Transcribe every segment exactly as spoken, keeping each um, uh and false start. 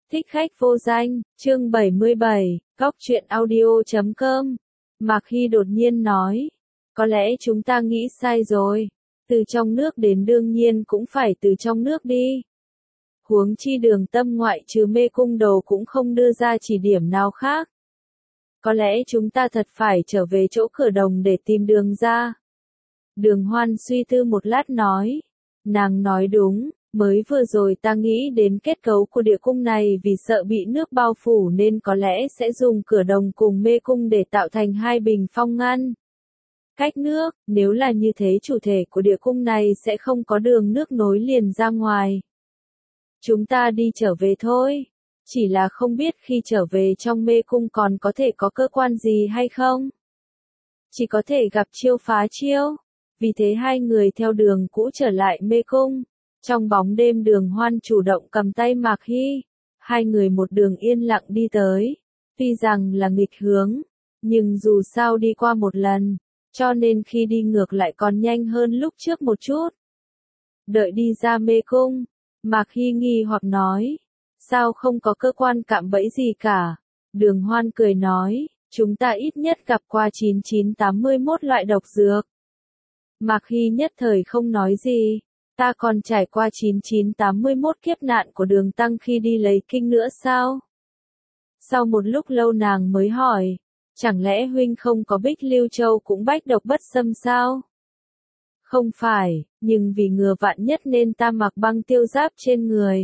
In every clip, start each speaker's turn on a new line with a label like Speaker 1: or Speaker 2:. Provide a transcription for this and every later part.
Speaker 1: Thích khách vô danh, chương bảy mươi bảy, góc truyện audio chấm com. Mạc Hy đột nhiên nói, có lẽ chúng ta nghĩ sai rồi. Từ trong nước đến đương nhiên cũng phải từ trong nước đi. Huống chi Đường Tâm ngoại trừ mê cung đồ cũng không đưa ra chỉ điểm nào khác. Có lẽ chúng ta thật phải trở về chỗ cửa đồng để tìm đường ra. Đường Hoan suy tư một lát nói, nàng nói đúng. Mới vừa rồi ta nghĩ đến kết cấu của địa cung này vì sợ bị nước bao phủ nên có lẽ sẽ dùng cửa đồng cùng mê cung để tạo thành hai bình phong ngăn cách nước, nếu là như thế chủ thể của địa cung này sẽ không có đường nước nối liền ra ngoài. Chúng ta đi trở về thôi, chỉ là không biết khi trở về trong mê cung còn có thể có cơ quan gì hay không. Chỉ có thể gặp chiêu phá chiêu, vì thế hai người theo đường cũ trở lại mê cung. Trong bóng đêm Đường Hoan chủ động cầm tay Mạc Hy, hai người một đường yên lặng đi tới, tuy rằng là nghịch hướng, nhưng dù sao đi qua một lần, cho nên khi đi ngược lại còn nhanh hơn lúc trước một chút. Đợi đi ra mê cung, Mạc Hy nghi hoặc nói, sao không có cơ quan cạm bẫy gì cả? Đường Hoan cười nói, chúng ta ít nhất gặp qua chín chín tám mươi mốt loại độc dược. Mạc Hy nhất thời không nói gì. Ta còn trải qua chín chín tám mươi mốt kiếp nạn của Đường Tăng khi đi lấy kinh nữa sao? Sau một lúc lâu nàng mới hỏi, chẳng lẽ huynh không có Bích Lưu Châu cũng bách độc bất xâm sao? Không phải, nhưng vì ngừa vạn nhất nên ta mặc băng tiêu giáp trên người.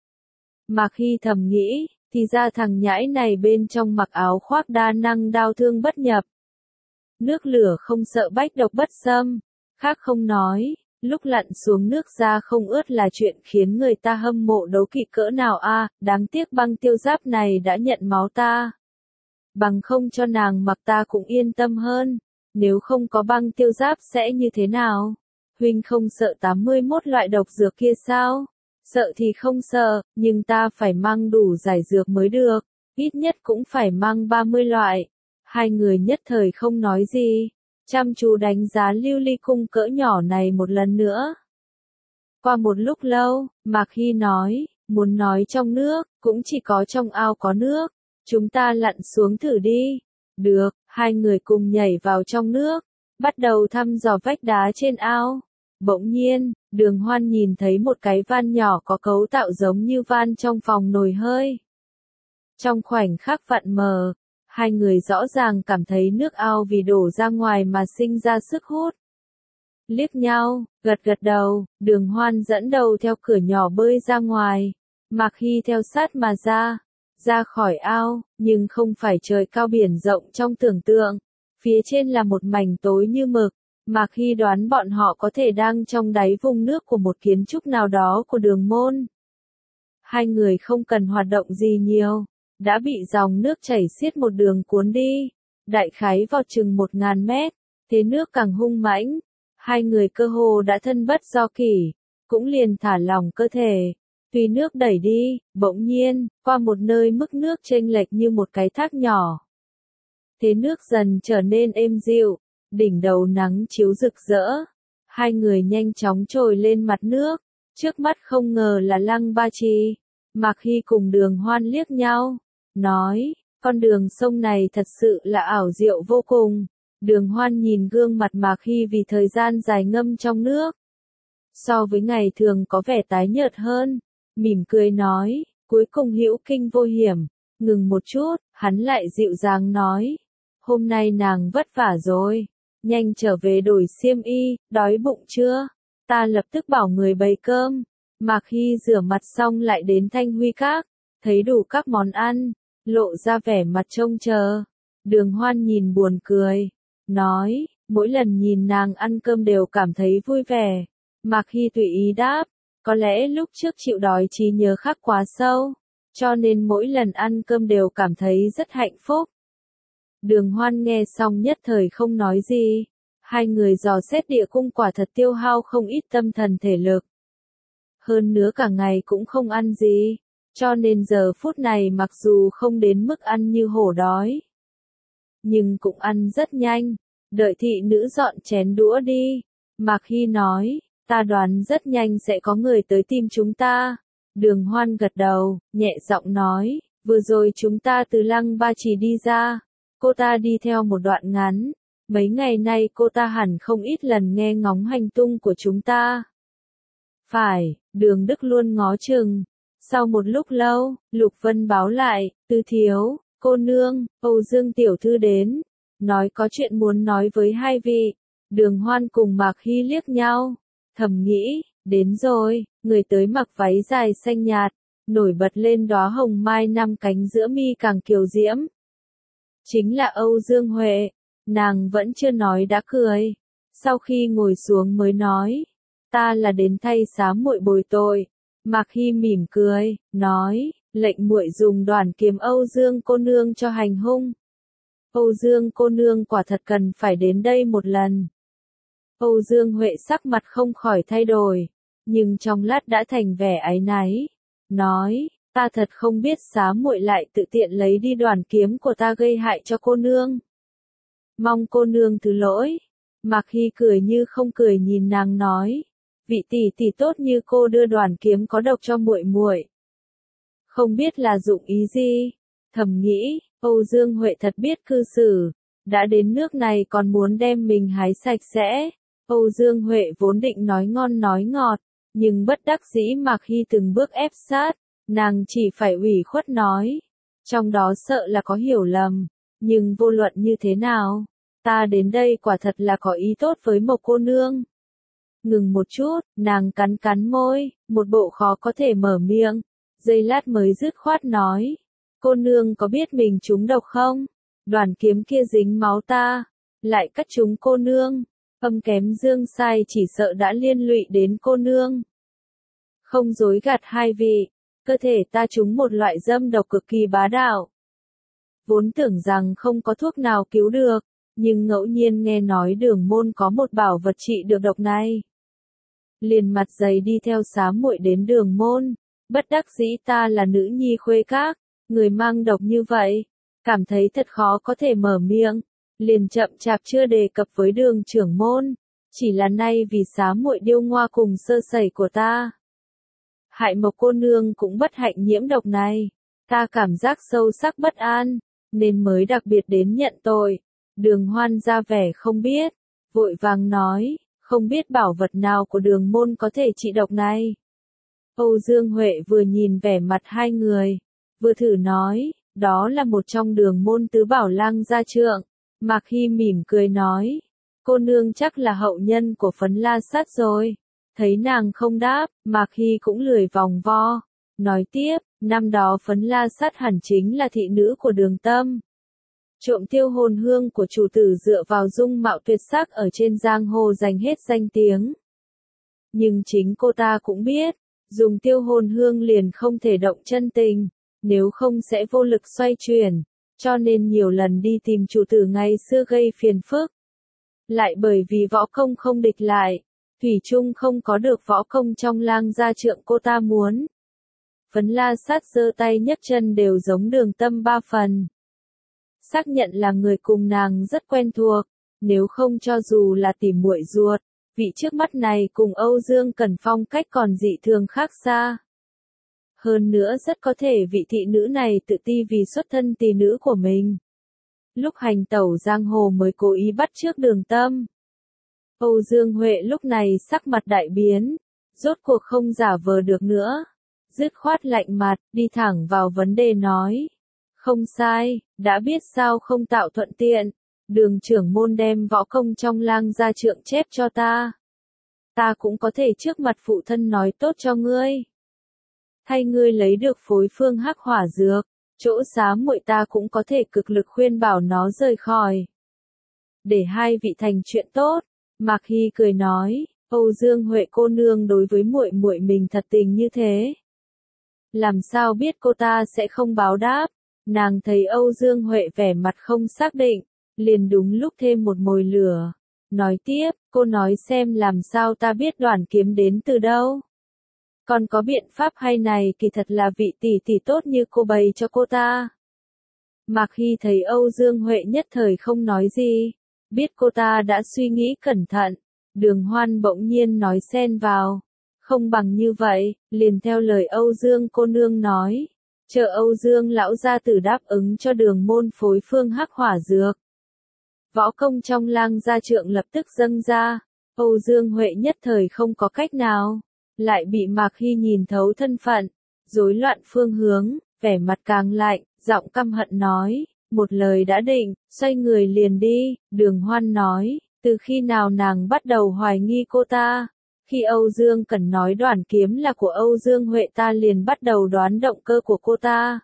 Speaker 1: Mạc Hy thầm nghĩ, thì ra thằng nhãi này bên trong mặc áo khoác đa năng đao thương bất nhập. Nước lửa không sợ bách độc bất xâm, khác không nói. Lúc lặn xuống nước ra không ướt là chuyện khiến người ta hâm mộ đấu kỵ cỡ nào a, à, đáng tiếc băng tiêu giáp này đã nhận máu ta. Bằng không cho nàng mặc ta cũng yên tâm hơn, nếu không có băng tiêu giáp sẽ như thế nào? Huynh không sợ tám mươi mốt loại độc dược kia sao? Sợ thì không sợ, nhưng ta phải mang đủ giải dược mới được, ít nhất cũng phải mang ba mươi loại. Hai người nhất thời không nói gì. Chăm chú đánh giá lưu ly cung cỡ nhỏ này một lần nữa. Qua một lúc lâu, Mạc Hy nói, muốn nói trong nước, cũng chỉ có trong ao có nước. Chúng ta lặn xuống thử đi. Được, hai người cùng nhảy vào trong nước, bắt đầu thăm dò vách đá trên ao. Bỗng nhiên, Đường Hoan nhìn thấy một cái van nhỏ có cấu tạo giống như van trong phòng nồi hơi. Trong khoảnh khắc vặn mờ, hai người rõ ràng cảm thấy nước ao vì đổ ra ngoài mà sinh ra sức hút. Liếc nhau, gật gật đầu, Đường Hoan dẫn đầu theo cửa nhỏ bơi ra ngoài. Mạc Hy theo sát mà ra, ra khỏi ao, nhưng không phải trời cao biển rộng trong tưởng tượng. Phía trên là một mảnh tối như mực. Mạc Hy đoán bọn họ có thể đang trong đáy vùng nước của một kiến trúc nào đó của Đường môn. Hai người không cần hoạt động gì nhiều, đã bị dòng nước chảy xiết một đường cuốn đi, đại khái vọt chừng một ngàn mét, thế nước càng hung mãnh, hai người cơ hồ đã thân bất do kỷ, cũng liền thả lỏng cơ thể, tùy nước đẩy đi, bỗng nhiên, qua một nơi mức nước chênh lệch như một cái thác nhỏ. Thế nước dần trở nên êm dịu, đỉnh đầu nắng chiếu rực rỡ, hai người nhanh chóng trồi lên mặt nước, trước mắt không ngờ là Lăng Ba Trì. Mạc Hy cùng Đường Hoan liếc nhau, nói, con đường sông này thật sự là ảo diệu vô cùng. Đường Hoan nhìn gương mặt Mạc Hy vì thời gian dài ngâm trong nước, so với ngày thường có vẻ tái nhợt hơn, mỉm cười nói, cuối cùng hữu kinh vô hiểm. Ngừng một chút, hắn lại dịu dàng nói, hôm nay nàng vất vả rồi, nhanh trở về đổi xiêm y, đói bụng chưa? Ta lập tức bảo người bày cơm. Mạc Hy rửa mặt xong lại đến Thanh Huy Các, thấy đủ các món ăn, lộ ra vẻ mặt trông chờ. Đường Hoan nhìn buồn cười, nói, mỗi lần nhìn nàng ăn cơm đều cảm thấy vui vẻ. Mạc Hy tùy ý đáp, có lẽ lúc trước chịu đói trí nhớ khắc quá sâu, cho nên mỗi lần ăn cơm đều cảm thấy rất hạnh phúc. Đường Hoan nghe xong nhất thời không nói gì, hai người dò xét địa cung quả thật tiêu hao không ít tâm thần thể lực. Hơn nữa cả ngày cũng không ăn gì, cho nên giờ phút này mặc dù không đến mức ăn như hổ đói, nhưng cũng ăn rất nhanh. Đợi thị nữ dọn chén đũa đi, Mạc Hy nói, ta đoán rất nhanh sẽ có người tới tìm chúng ta. Đường Hoan gật đầu, nhẹ giọng nói, vừa rồi chúng ta từ Lăng Ba Trì đi ra, cô ta đi theo một đoạn ngắn, mấy ngày nay cô ta hẳn không ít lần nghe ngóng hành tung của chúng ta. Phải, Đường Đức luôn ngó chừng. Sau một lúc lâu, Lục Vân báo lại, Tư thiếu, cô nương, Âu Dương tiểu thư đến, nói có chuyện muốn nói với hai vị. Đường Hoan cùng Mạc Hy liếc nhau, thầm nghĩ, đến rồi, người tới mặc váy dài xanh nhạt, nổi bật lên đóa hồng mai năm cánh giữa mi càng kiều diễm. Chính là Âu Dương Huệ, nàng vẫn chưa nói đã cười, sau khi ngồi xuống mới nói, ta là đến thay xá muội bồi tội. Mạc Hy mỉm cười, nói, lệnh muội dùng đoàn kiếm Âu Dương cô nương cho hành hung. Âu Dương cô nương quả thật cần phải đến đây một lần. Âu Dương Huệ sắc mặt không khỏi thay đổi, nhưng trong lát đã thành vẻ áy náy, nói, ta thật không biết xá muội lại tự tiện lấy đi đoàn kiếm của ta gây hại cho cô nương. Mong cô nương thứ lỗi. Mạc Hy cười như không cười nhìn nàng nói, vị tỷ tỷ tốt như cô đưa đoàn kiếm có độc cho muội muội, không biết là dụng ý gì. Thầm nghĩ, Âu Dương Huệ thật biết cư xử, đã đến nước này còn muốn đem mình hái sạch sẽ. Âu Dương Huệ vốn định nói ngon nói ngọt, nhưng bất đắc dĩ Mạc Hy từng bước ép sát, nàng chỉ phải ủy khuất nói, trong đó sợ là có hiểu lầm, nhưng vô luận như thế nào, ta đến đây quả thật là có ý tốt với Mộc cô nương. Ngừng một chút, nàng cắn cắn môi, một bộ khó có thể mở miệng, giây lát mới dứt khoát nói, cô nương có biết mình trúng độc không? Đoàn kiếm kia dính máu ta, lại cắt trúng cô nương, âm kém dương sai chỉ sợ đã liên lụy đến cô nương. Không dối gạt hai vị, cơ thể ta trúng một loại dâm độc cực kỳ bá đạo. Vốn tưởng rằng không có thuốc nào cứu được, nhưng ngẫu nhiên nghe nói Đường môn có một bảo vật trị được độc này. Liền mặt dày đi theo xá muội đến Đường môn, bất đắc dĩ ta là nữ nhi khuê các, người mang độc như vậy, cảm thấy thật khó có thể mở miệng, liền chậm chạp chưa đề cập với Đường trưởng môn, chỉ là nay vì xá muội điêu ngoa cùng sơ sẩy của ta. Hại Mộc cô nương cũng bất hạnh nhiễm độc này, ta cảm giác sâu sắc bất an, nên mới đặc biệt đến nhận tội. Đường Hoan ra vẻ không biết, vội vàng nói, không biết bảo vật nào của Đường môn có thể trị độc này. Âu Dương Huệ vừa nhìn vẻ mặt hai người, vừa thử nói, đó là một trong Đường môn tứ bảo lang gia trượng. Mạc Hy mỉm cười nói, cô nương chắc là hậu nhân của Phấn La Sát rồi. Thấy nàng không đáp, Mạc Hy cũng lười vòng vo, nói tiếp, năm đó Phấn La Sát hẳn chính là thị nữ của Đường Tâm. Trộm tiêu hồn hương của chủ tử dựa vào dung mạo tuyệt sắc ở trên giang hồ giành hết danh tiếng. Nhưng chính cô ta cũng biết, dùng tiêu hồn hương liền không thể động chân tình, nếu không sẽ vô lực xoay chuyển, cho nên nhiều lần đi tìm chủ tử ngày xưa gây phiền phức. Lại bởi vì võ công không địch lại, thủy chung không có được võ công trong lang gia trượng cô ta muốn. Phấn La Sát giơ tay nhấc chân đều giống Đường Tâm ba phần. Xác nhận là người cùng nàng rất quen thuộc, nếu không cho dù là tỉ muội ruột, vị trước mắt này cùng Âu Dương Cẩn phong cách còn dị thường khác xa. Hơn nữa rất có thể vị thị nữ này tự ti vì xuất thân tỷ nữ của mình. Lúc hành tẩu giang hồ mới cố ý bắt chước Đường Tâm. Âu Dương Huệ lúc này sắc mặt đại biến, rốt cuộc không giả vờ được nữa, dứt khoát lạnh mặt, đi thẳng vào vấn đề nói. Không sai, đã biết sao không tạo thuận tiện, Đường trưởng môn đem võ công trong lang gia trượng chép cho ta. Ta cũng có thể trước mặt phụ thân nói tốt cho ngươi. Thay ngươi lấy được phối phương hắc hỏa dược, chỗ xá muội ta cũng có thể cực lực khuyên bảo nó rời khỏi. Để hai vị thành chuyện tốt, Mạc Hy cười nói, Âu Dương Huệ cô nương đối với muội muội mình thật tình như thế. Làm sao biết cô ta sẽ không báo đáp? Nàng thấy Âu Dương Huệ vẻ mặt không xác định, liền đúng lúc thêm một mồi lửa. Nói tiếp, cô nói xem làm sao ta biết đoàn kiếm đến từ đâu. Còn có biện pháp hay này kỳ thật là vị tỷ tỷ tốt như cô bày cho cô ta. Mạc Hy thấy Âu Dương Huệ nhất thời không nói gì, biết cô ta đã suy nghĩ cẩn thận, Đường Hoan bỗng nhiên nói xen vào. Không bằng như vậy, liền theo lời Âu Dương cô nương nói. Chờ Âu Dương lão gia tử đáp ứng cho đường môn phối phương hắc hỏa dược. Võ công trong lang gia trượng lập tức dâng ra. Âu Dương Huệ nhất thời không có cách nào. Lại bị Mạc Hy nhìn thấu thân phận. Rối loạn phương hướng, vẻ mặt càng lạnh, giọng căm hận nói. Một lời đã định, xoay người liền đi. Đường Hoan nói, từ khi nào nàng bắt đầu hoài nghi cô ta? Khi Âu Dương Cẩn nói đoàn kiếm là của Âu Dương Huệ ta liền bắt đầu đoán động cơ của cô ta.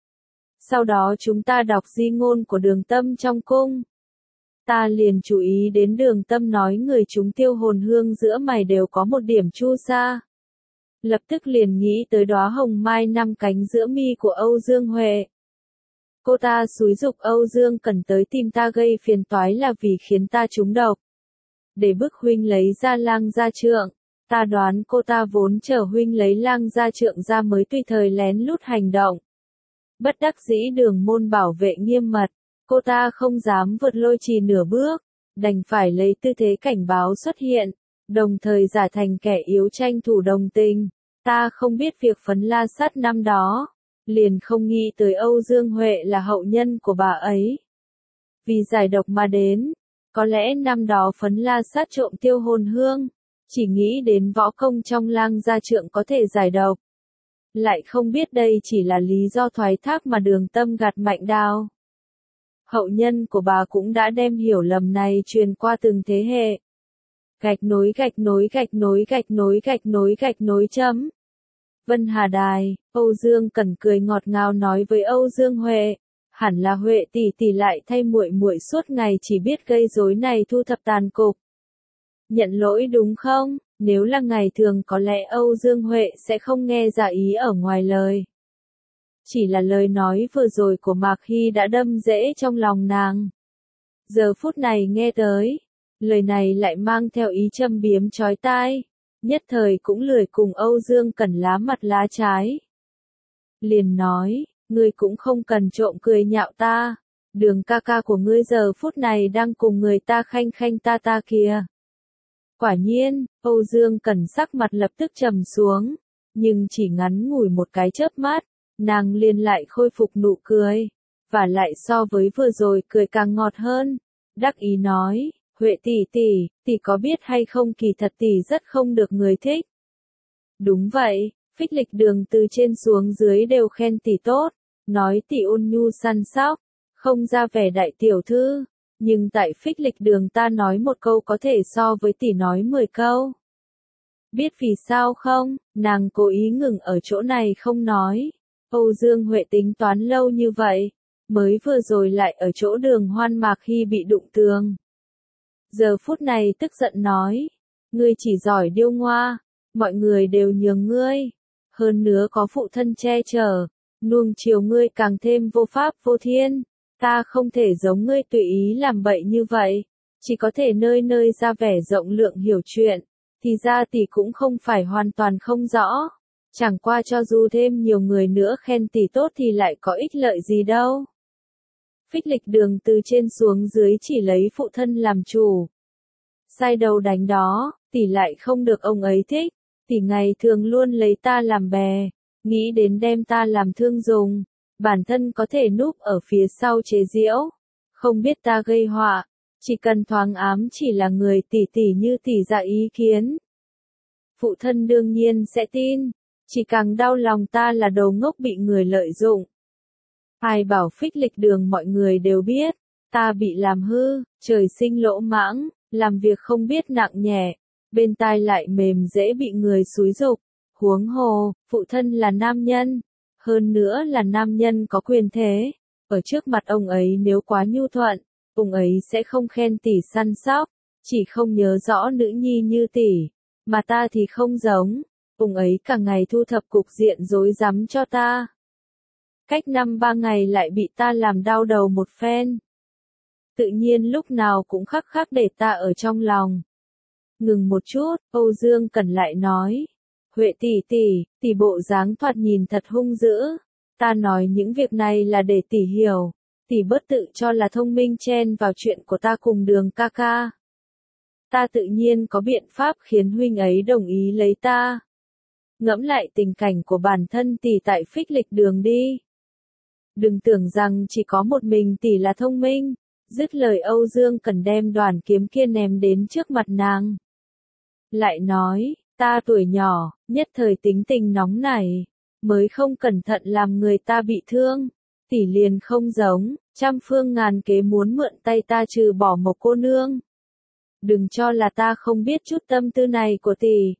Speaker 1: Sau đó chúng ta đọc di ngôn của Đường Tâm trong cung. Ta liền chú ý đến Đường Tâm nói người chúng tiêu hồn hương giữa mày đều có một điểm chu sa. Lập tức liền nghĩ tới đóa hồng mai năm cánh giữa mi của Âu Dương Huệ. Cô ta xúi giục Âu Dương Cẩn tới tìm ta gây phiền toái là vì khiến ta trúng độc. Để bức huynh lấy ra lang gia trượng, ta đoán cô ta vốn chờ huynh lấy lang gia trượng ra mới tùy thời lén lút hành động. Bất đắc dĩ Đường môn bảo vệ nghiêm mật, cô ta không dám vượt lôi trì nửa bước, đành phải lấy tư thế cảnh báo xuất hiện, đồng thời giả thành kẻ yếu tranh thủ đồng tình. Ta không biết việc Phấn La Sát năm đó, liền không nghĩ tới Âu Dương Huệ là hậu nhân của bà ấy. Vì giải độc mà đến. Có lẽ năm đó Phấn La Sát trộm tiêu hồn hương, chỉ nghĩ đến võ công trong lang gia trượng có thể giải độc. Lại không biết đây chỉ là lý do thoái thác mà Đường Tâm gạt Mạnh Đao. Hậu nhân của bà cũng đã đem hiểu lầm này truyền qua từng thế hệ. Gạch nối gạch nối gạch nối gạch nối gạch nối gạch nối chấm. Vân Hà Đài, Âu Dương Cẩn cười ngọt ngào nói với Âu Dương Huệ. Hẳn là Huệ tỷ tỷ lại thay muội muội suốt ngày chỉ biết gây rối này thu thập tàn cục. Nhận lỗi đúng không? Nếu là ngày thường có lẽ Âu Dương Huệ sẽ không nghe ra ý ở ngoài lời. Chỉ là lời nói vừa rồi của Mạc Hy đã đâm rễ trong lòng nàng. Giờ phút này nghe tới, lời này lại mang theo ý châm biếm chói tai, nhất thời cũng lười cùng Âu Dương Cẩn lá mặt lá trái. Liền nói, ngươi cũng không cần trộm cười nhạo ta, Đường ca ca của ngươi giờ phút này đang cùng người ta khanh khanh ta ta kìa. Quả nhiên, Âu Dương Cẩn sắc mặt lập tức trầm xuống, nhưng chỉ ngắn ngủi một cái chớp mắt, nàng liền lại khôi phục nụ cười, và lại so với vừa rồi cười càng ngọt hơn, đắc ý nói, Huệ tỷ tỷ, tỷ có biết hay không kỳ thật tỷ rất không được người thích. Đúng vậy, Phích Lịch Đường từ trên xuống dưới đều khen tỷ tốt, nói tỷ ôn nhu săn sóc, không ra vẻ đại tiểu thư, nhưng tại Phích Lịch Đường ta nói một câu có thể so với tỷ nói mười câu. Biết vì sao không, nàng cố ý ngừng ở chỗ này không nói. Âu Dương Huệ tính toán lâu như vậy, mới vừa rồi lại ở chỗ Đường Hoan Mạc Hy bị đụng tường. Giờ phút này tức giận nói, ngươi chỉ giỏi điêu ngoa, mọi người đều nhường ngươi, hơn nữa có phụ thân che chở, nuông chiều ngươi càng thêm vô pháp vô thiên, ta không thể giống ngươi tùy ý làm bậy như vậy, chỉ có thể nơi nơi ra vẻ rộng lượng hiểu chuyện, thì ra tỷ cũng không phải hoàn toàn không rõ, chẳng qua cho dù thêm nhiều người nữa khen tỷ tốt thì lại có ích lợi gì đâu. Phích Lịch Đường từ trên xuống dưới chỉ lấy phụ thân làm chủ. Sai đầu đánh đó, tỷ lại không được ông ấy thích, tỷ ngày thường luôn lấy ta làm bè, nghĩ đến đem ta làm thương dùng, bản thân có thể núp ở phía sau chế giễu, không biết ta gây họa, chỉ cần thoáng ám chỉ là người tỷ tỷ như tỷ ra ý kiến. Phụ thân đương nhiên sẽ tin, chỉ càng đau lòng ta là đồ ngốc bị người lợi dụng. Ai bảo Phích Lịch Đường mọi người đều biết, ta bị làm hư, trời sinh lỗ mãng, làm việc không biết nặng nhẹ, bên tai lại mềm dễ bị người xúi giục, huống hồ, phụ thân là nam nhân, hơn nữa là nam nhân có quyền thế, ở trước mặt ông ấy nếu quá nhu thuận, ông ấy sẽ không khen tỷ săn sóc, chỉ không nhớ rõ nữ nhi như tỷ, mà ta thì không giống, ông ấy cả ngày thu thập cục diện rối rắm cho ta. Cách năm ba ngày lại bị ta làm đau đầu một phen. Tự nhiên lúc nào cũng khắc khắc để ta ở trong lòng. Ngừng một chút, Âu Dương Cẩn lại nói. Huệ tỷ tỷ, tỷ bộ dáng thoạt nhìn thật hung dữ. Ta nói những việc này là để tỷ hiểu. Tỷ bớt tự cho là thông minh chen vào chuyện của ta cùng Đường ca ca. Ta tự nhiên có biện pháp khiến huynh ấy đồng ý lấy ta. ngẫm lại tình cảnh của bản thân tỷ tại phích lịch đường đi. Đừng tưởng rằng chỉ có một mình tỷ là thông minh. Dứt lời Âu Dương Cẩn đem đoàn kiếm kia ném đến trước mặt nàng. Lại nói, ta tuổi nhỏ, nhất thời tính tình nóng nảy, mới không cẩn thận làm người ta bị thương. Tỷ liền không giống, trăm phương ngàn kế muốn mượn tay ta trừ bỏ một cô nương. Đừng cho là ta không biết chút tâm tư này của tỷ.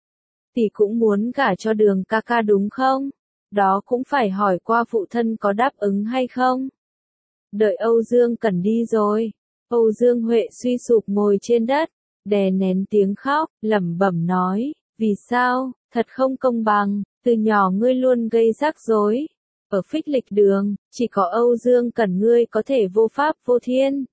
Speaker 1: Tỷ cũng muốn gả cho Đường ca ca đúng không? Đó cũng phải hỏi qua phụ thân có đáp ứng hay không. Đợi Âu Dương Cẩn đi rồi, Âu Dương Huệ suy sụp ngồi trên đất, đè nén tiếng khóc, lẩm bẩm nói, vì sao, thật không công bằng, từ nhỏ ngươi luôn gây rắc rối. Ở phích lịch đường, chỉ có Âu Dương Cẩn ngươi có thể vô pháp vô thiên.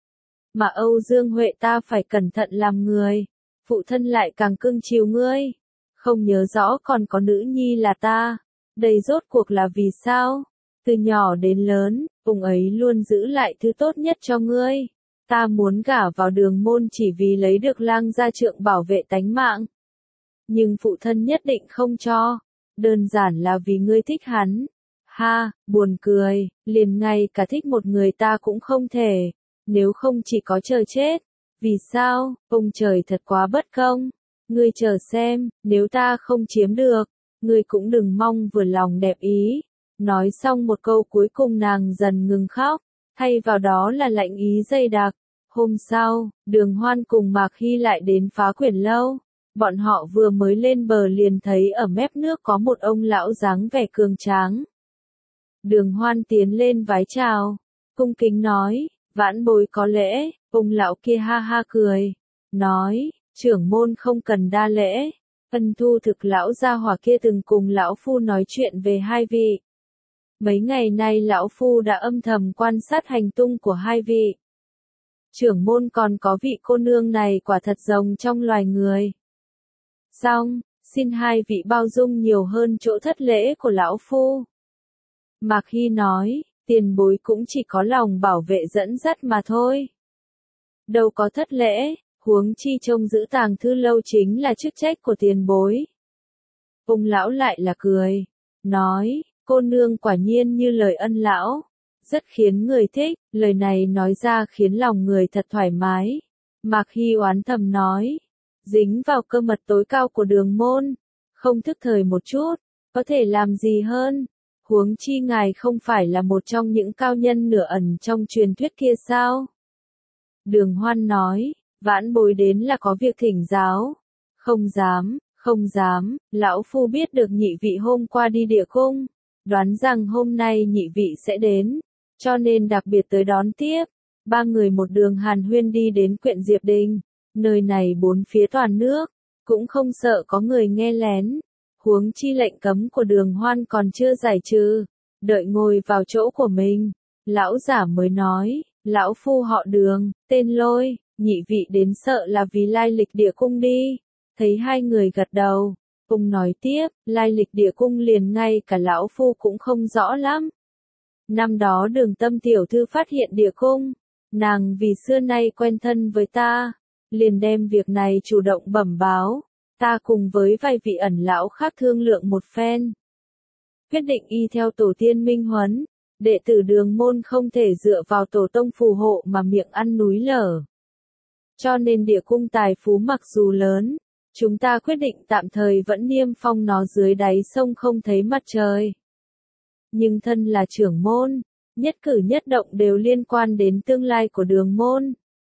Speaker 1: Mà Âu Dương Huệ ta phải cẩn thận làm người, phụ thân lại càng cưng chiều ngươi. Không nhớ rõ còn có nữ nhi là ta, đây rốt cuộc là vì sao? Từ nhỏ đến lớn, ông ấy luôn giữ lại thứ tốt nhất cho ngươi. Ta muốn gả vào Đường môn chỉ vì lấy được lang gia trượng bảo vệ tánh mạng. Nhưng phụ thân nhất định không cho, đơn giản là vì ngươi thích hắn. Ha, buồn cười, liền ngay cả thích một người ta cũng không thể, nếu không chỉ có chờ chết. Vì sao, ông trời thật quá bất công. Ngươi chờ xem, nếu ta không chiếm được, ngươi cũng đừng mong vừa lòng đẹp ý. Nói xong một câu cuối cùng nàng dần ngừng khóc, thay vào đó là lạnh ý dày đặc. Hôm sau, Đường Hoan cùng Mạc Hy lại đến Phá Quyển lâu. Bọn họ vừa mới lên bờ liền thấy ở mép nước có một ông lão dáng vẻ cường tráng. Đường Hoan tiến lên vái chào, cung kính nói, vãn bối có lễ. Ông lão kia ha ha cười, nói, trưởng môn không cần đa lễ. Ân thu thực lão gia hỏa kia từng cùng lão phu nói chuyện về hai vị. Mấy ngày nay lão phu đã âm thầm quan sát hành tung của hai vị. Trưởng môn còn có vị cô nương này quả thật rồng trong loài người. Xong, xin hai vị bao dung nhiều hơn chỗ thất lễ của lão phu. Mạc Hy nói, tiền bối cũng chỉ có lòng bảo vệ dẫn dắt mà thôi. Đâu có thất lễ, huống chi trông giữ tàng thư lâu chính là chức trách của tiền bối. Ông lão lại là cười, nói, cô nương quả nhiên như lời ân lão, rất khiến người thích, lời này nói ra khiến lòng người thật thoải mái. Mạc Hy oán thầm nói, dính vào cơ mật tối cao của Đường môn, không thức thời một chút, có thể làm gì hơn, huống chi ngài không phải là một trong những cao nhân nửa ẩn trong truyền thuyết kia sao? Đường Hoan nói, vãn bối đến là có việc thỉnh giáo. Không dám, không dám, lão phu biết được nhị vị hôm qua đi địa cung, đoán rằng hôm nay nhị vị sẽ đến, cho nên đặc biệt tới đón tiếp. Ba người một đường hàn huyên đi đến Quyện Diệp Đình, nơi này bốn phía toàn nước, cũng không sợ có người nghe lén. Huống chi lệnh cấm của Đường Hoan còn chưa giải trừ, đợi ngồi vào chỗ của mình, lão giả mới nói, lão phu họ Đường, tên Lôi, nhị vị đến sợ là vì lai lịch địa cung đi. Thấy hai người gật đầu, ông nói tiếp, lai lịch địa cung liền ngay cả lão phu cũng không rõ lắm. Năm đó Đường Tâm tiểu thư phát hiện địa cung, nàng vì xưa nay quen thân với ta, liền đem việc này chủ động bẩm báo. Ta cùng với vài vị ẩn lão khác thương lượng một phen, quyết định y theo tổ tiên minh huấn, đệ tử Đường môn không thể dựa vào tổ tông phù hộ mà miệng ăn núi lở. Cho nên địa cung tài phú mặc dù lớn, chúng ta quyết định tạm thời vẫn niêm phong nó dưới đáy sông không thấy mặt trời. Nhưng thân là trưởng môn, nhất cử nhất động đều liên quan đến tương lai của Đường môn.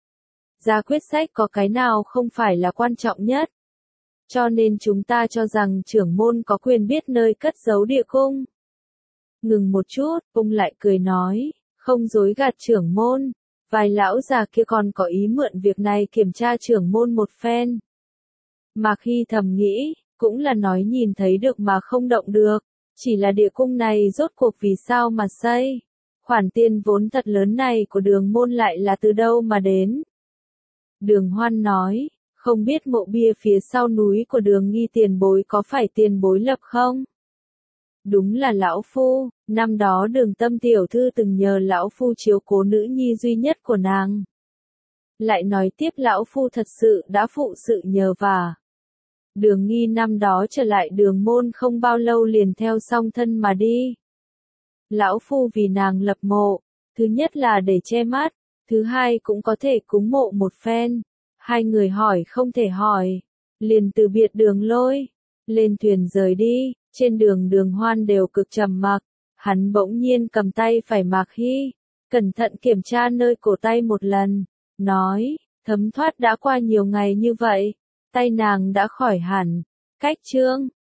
Speaker 1: Ra quyết sách có cái nào không phải là quan trọng nhất. Cho nên chúng ta cho rằng trưởng môn có quyền biết nơi cất giấu địa cung. Ngừng một chút, ông lại cười nói, không dối gạt trưởng môn, vài lão già kia còn có ý mượn việc này kiểm tra trưởng môn một phen. Mạc Hy thầm nghĩ, cũng là nói nhìn thấy được mà không động được, chỉ là địa cung này rốt cuộc vì sao mà xây. Khoản tiền vốn thật lớn này của Đường môn lại là từ đâu mà đến. Đường Hoan nói, không biết mộ bia phía sau núi của Đường Nghi tiền bối có phải tiền bối lập không? Đúng là lão phu, năm đó Đường Tâm tiểu thư từng nhờ lão phu chiếu cố nữ nhi duy nhất của nàng. Lại nói tiếp lão phu thật sự đã phụ sự nhờ vả. Đường Nghi năm đó trở lại Đường Môn không bao lâu liền theo song thân mà đi. Lão Phu vì nàng lập mộ, thứ nhất là để che mắt, thứ hai cũng có thể cúng mộ một phen. Hai người hỏi không thể hỏi, liền từ biệt Đường Lôi, lên thuyền rời đi. Trên đường Đường Hoan đều cực trầm mặc, hắn bỗng nhiên cầm tay phải Mạc Hy, cẩn thận kiểm tra nơi cổ tay một lần, nói, thấm thoát đã qua nhiều ngày như vậy, tay nàng đã khỏi hẳn, cách chương